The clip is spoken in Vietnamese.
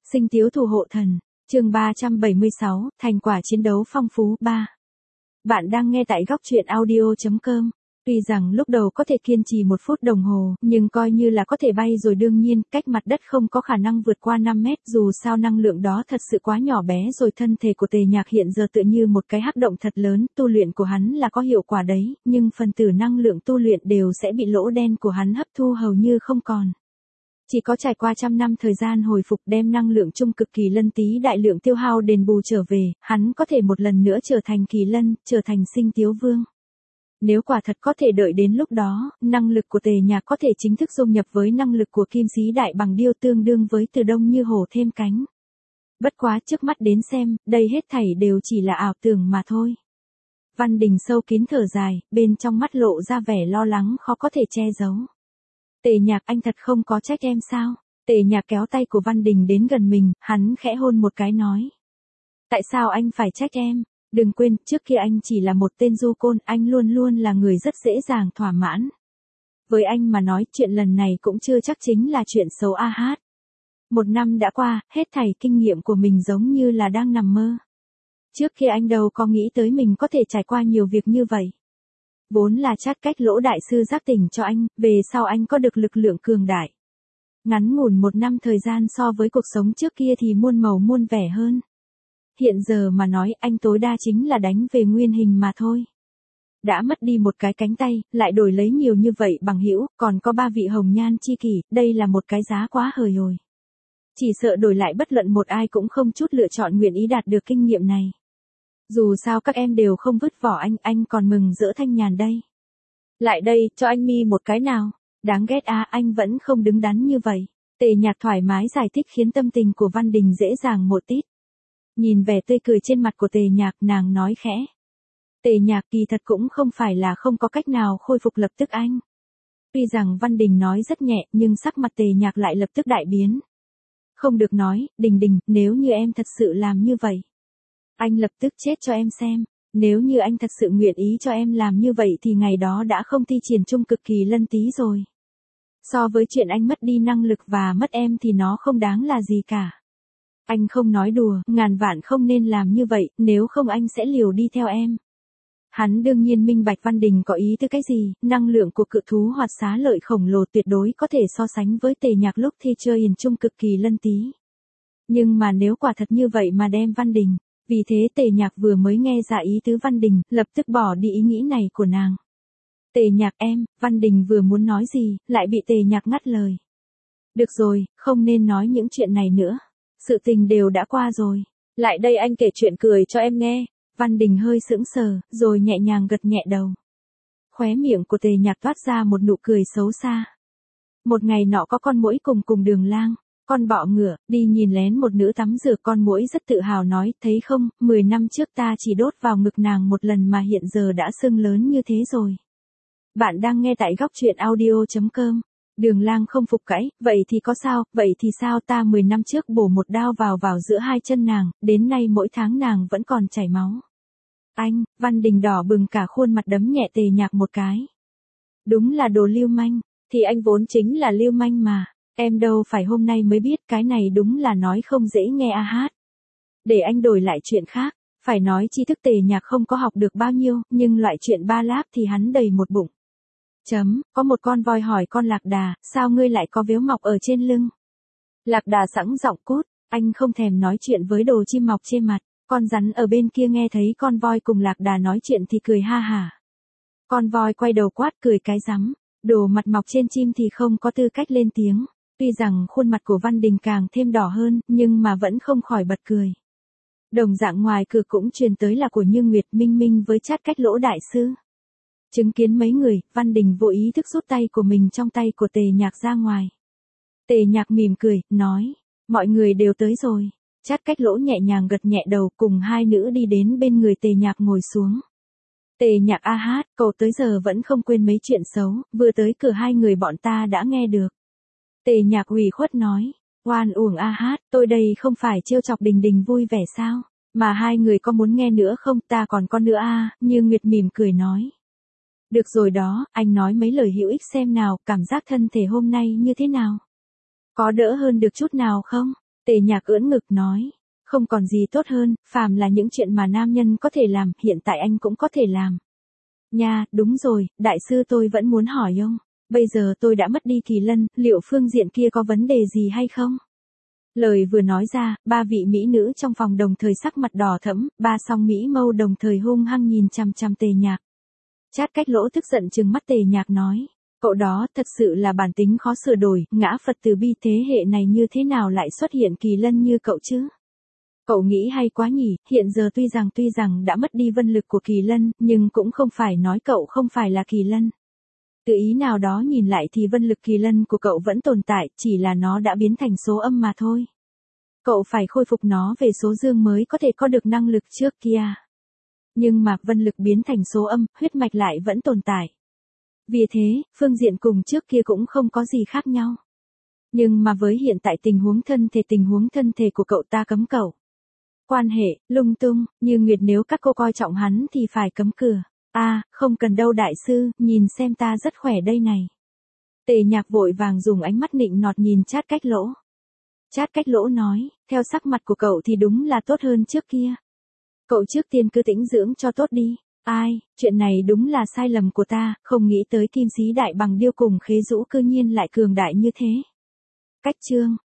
Sinh Tiếu Thủ Hộ Thần, chương 376, thành quả chiến đấu phong phú 3. Bạn đang nghe tại góc truyện audio.com. Tuy rằng lúc đầu có thể kiên trì 1 phút đồng hồ, nhưng coi như là có thể bay rồi, đương nhiên, cách mặt đất không có khả năng vượt qua 5 mét, dù sao năng lượng đó thật sự quá nhỏ bé rồi. Thân thể của Tề Nhạc hiện giờ tựa như một cái hắc động thật lớn, tu luyện của hắn là có hiệu quả đấy, nhưng phần tử năng lượng tu luyện đều sẽ bị lỗ đen của hắn hấp thu hầu như không còn. Chỉ có trải qua 100 năm thời gian hồi phục, đem năng lượng chung cực kỳ lân tí đại lượng tiêu hao đền bù trở về, hắn có thể một lần nữa trở thành kỳ lân, trở thành Sinh Tiếu Vương. Nếu quả thật có thể đợi đến lúc đó, năng lực của Tề Nhạc có thể chính thức dung nhập với năng lực của Kim Sĩ Đại Bằng Điêu, tương đương với Từ Đông Như Hổ thêm cánh. Bất quá trước mắt đến xem, đây hết thảy đều chỉ là ảo tưởng mà thôi. Văn Đình sâu kín thở dài, bên trong mắt lộ ra vẻ lo lắng khó có thể che giấu. Tề Nhạc, anh thật không có trách em sao? Tề Nhạc kéo tay của Văn Đình đến gần mình, hắn khẽ hôn một cái nói. Tại sao anh phải trách em? Đừng quên, trước kia anh chỉ là một tên du côn, anh luôn luôn là người rất dễ dàng thỏa mãn. Với anh mà nói, chuyện lần này cũng chưa chắc chính là chuyện xấu a hát. 1 năm đã qua, hết thảy kinh nghiệm của mình giống như là đang nằm mơ. Trước kia anh đâu có nghĩ tới mình có thể trải qua nhiều việc như vậy. Vốn là Chát Cách Lỗ đại sư giác tỉnh cho anh, về sau anh có được lực lượng cường đại. Ngắn ngủn 1 năm thời gian so với cuộc sống trước kia thì muôn màu muôn vẻ hơn. Hiện giờ mà nói, anh tối đa chính là đánh về nguyên hình mà thôi. Đã mất đi một cái cánh tay, lại đổi lấy nhiều như vậy bằng hữu, còn có 3 vị hồng nhan chi kỷ, đây là một cái giá quá hời rồi. Chỉ sợ đổi lại bất luận một ai cũng không chút lựa chọn nguyện ý đạt được kinh nghiệm này. Dù sao các em đều không vứt bỏ anh còn mừng rỡ thanh nhàn đây. Lại đây, cho anh mi một cái nào. Đáng ghét à, anh vẫn không đứng đắn như vậy. Tề Nhạc thoải mái giải thích khiến tâm tình của Văn Đình dễ dàng một tít. Nhìn vẻ tươi cười trên mặt của Tề Nhạc, nàng nói khẽ. Tề Nhạc, kỳ thật cũng không phải là không có cách nào khôi phục lập tức anh. Tuy rằng Văn Đình nói rất nhẹ, nhưng sắc mặt Tề Nhạc lại lập tức đại biến. Không được nói, Đình, nếu như em thật sự làm như vậy, anh lập tức chết cho em xem. Nếu như anh thật sự nguyện ý cho em làm như vậy thì ngày đó đã không thi triển chung cực kỳ lân tí rồi. So với chuyện anh mất đi năng lực và mất em thì nó không đáng là gì cả. Anh không nói đùa, ngàn vạn không nên làm như vậy, nếu không anh sẽ liều đi theo em. Hắn đương nhiên minh bạch Văn Đình có ý từ cái gì, năng lượng của cự thú Hoạt Xá Lợi khổng lồ tuyệt đối có thể so sánh với Tề Nhạc lúc thi chơi hiền chung cực kỳ lân tí. Nhưng mà nếu quả thật như vậy mà đem Văn Đình, vì thế Tề Nhạc vừa mới nghe ra ý tứ Văn Đình, lập tức bỏ đi ý nghĩ này của nàng. Tề Nhạc em, Văn Đình vừa muốn nói gì, lại bị Tề Nhạc ngắt lời. Được rồi, không nên nói những chuyện này nữa. Sự tình đều đã qua rồi. Lại đây anh kể chuyện cười cho em nghe. Văn Đình hơi sững sờ, rồi nhẹ nhàng gật nhẹ đầu. Khóe miệng của Tề Nhạc toát ra một nụ cười xấu xa. Một ngày nọ có con muỗi cùng đường lang, con bọ ngựa, đi nhìn lén một nữ tắm rửa. Con muỗi rất tự hào nói, thấy không, 10 năm trước ta chỉ đốt vào ngực nàng một lần mà hiện giờ đã sưng lớn như thế rồi. Bạn đang nghe tại góc truyện audio.com. Đường lang không phục cãi, vậy thì có sao, vậy thì sao, ta 10 năm trước bổ một đao vào giữa 2 chân nàng, đến nay mỗi tháng nàng vẫn còn chảy máu. Anh, Văn Đình đỏ bừng cả khuôn mặt đấm nhẹ Tề Nhạc một cái. Đúng là đồ lưu manh, thì anh vốn chính là lưu manh mà, em đâu phải hôm nay mới biết, cái này đúng là nói không dễ nghe a hát. Để anh đổi lại chuyện khác, phải nói tri thức Tề Nhạc không có học được bao nhiêu, nhưng loại chuyện ba láp thì hắn đầy một bụng. Có một con voi hỏi con Lạc Đà, sao ngươi lại có vếu mọc ở trên lưng? Lạc Đà sẵn giọng cốt, anh không thèm nói chuyện với đồ chim mọc trên mặt. Con rắn ở bên kia nghe thấy con voi cùng Lạc Đà nói chuyện thì cười ha hả. Con voi quay đầu quát cười cái rắm, đồ mặt mọc trên chim thì không có tư cách lên tiếng. Tuy rằng khuôn mặt của Văn Đình càng thêm đỏ hơn, nhưng mà vẫn không khỏi bật cười. Đồng dạng ngoài cửa cũng truyền tới là của Như Nguyệt Minh Minh với Chát Cách Lỗ đại sư. Chứng kiến mấy người, Văn Đình vô ý thức rút tay của mình trong tay của Tề Nhạc ra ngoài. Tề Nhạc mỉm cười, nói, mọi người đều tới rồi. Chát Cách Lỗ nhẹ nhàng gật nhẹ đầu, cùng 2 nữ đi đến bên người Tề Nhạc ngồi xuống. Tề Nhạc a hát, cậu tới giờ vẫn không quên mấy chuyện xấu, vừa tới cửa 2 người bọn ta đã nghe được. Tề Nhạc ủy khuất nói, oan uổng a hát, tôi đây không phải trêu chọc Đình vui vẻ sao, mà 2 người có muốn nghe nữa không, ta còn con nữa a. Như Nguyệt mỉm cười nói. Được rồi đó, anh nói mấy lời hữu ích xem nào, cảm giác thân thể hôm nay như thế nào? Có đỡ hơn được chút nào không? Tề Nhạc ưỡn ngực nói, không còn gì tốt hơn, phàm là những chuyện mà nam nhân có thể làm, hiện tại anh cũng có thể làm. Nha, đúng rồi, đại sư tôi vẫn muốn hỏi ông, bây giờ tôi đã mất đi Kỳ Lân, liệu phương diện kia có vấn đề gì hay không? Lời vừa nói ra, ba vị mỹ nữ trong phòng đồng thời sắc mặt đỏ thẫm, ba song mỹ mâu đồng thời hung hăng nhìn chằm chằm Tề Nhạc. Chát Cách Lỗ tức giận trừng mắt Tề Nhạc nói, cậu đó thật sự là bản tính khó sửa đổi, ngã Phật từ bi thế hệ này như thế nào lại xuất hiện Kỳ Lân như cậu chứ? Cậu nghĩ hay quá nhỉ, hiện giờ tuy rằng đã mất đi vân lực của Kỳ Lân, nhưng cũng không phải nói cậu không phải là Kỳ Lân. Từ ý nào đó nhìn lại thì vân lực Kỳ Lân của cậu vẫn tồn tại, chỉ là nó đã biến thành số âm mà thôi. Cậu phải khôi phục nó về số dương mới có thể có được năng lực trước kia. Nhưng mà vân lực biến thành số âm, huyết mạch lại vẫn tồn tại. Vì thế, phương diện cùng trước kia cũng không có gì khác nhau. Nhưng mà với hiện tại tình huống thân thể của cậu ta cấm cậu. Quan hệ, lung tung, như Nguyệt nếu các cô coi trọng hắn thì phải cấm cửa. Không cần đâu đại sư, nhìn xem ta rất khỏe đây này. Tề Nhạc vội vàng dùng ánh mắt nịnh nọt nhìn Chát Cách Lỗ. Chát Cách Lỗ nói, theo sắc mặt của cậu thì đúng là tốt hơn trước kia. Cậu trước tiên cứ tĩnh dưỡng cho tốt đi. Chuyện này đúng là sai lầm của ta, không nghĩ tới Kim Sĩ Đại Bằng Điêu cùng Khế Dũ cư nhiên lại cường đại như thế. Cách chương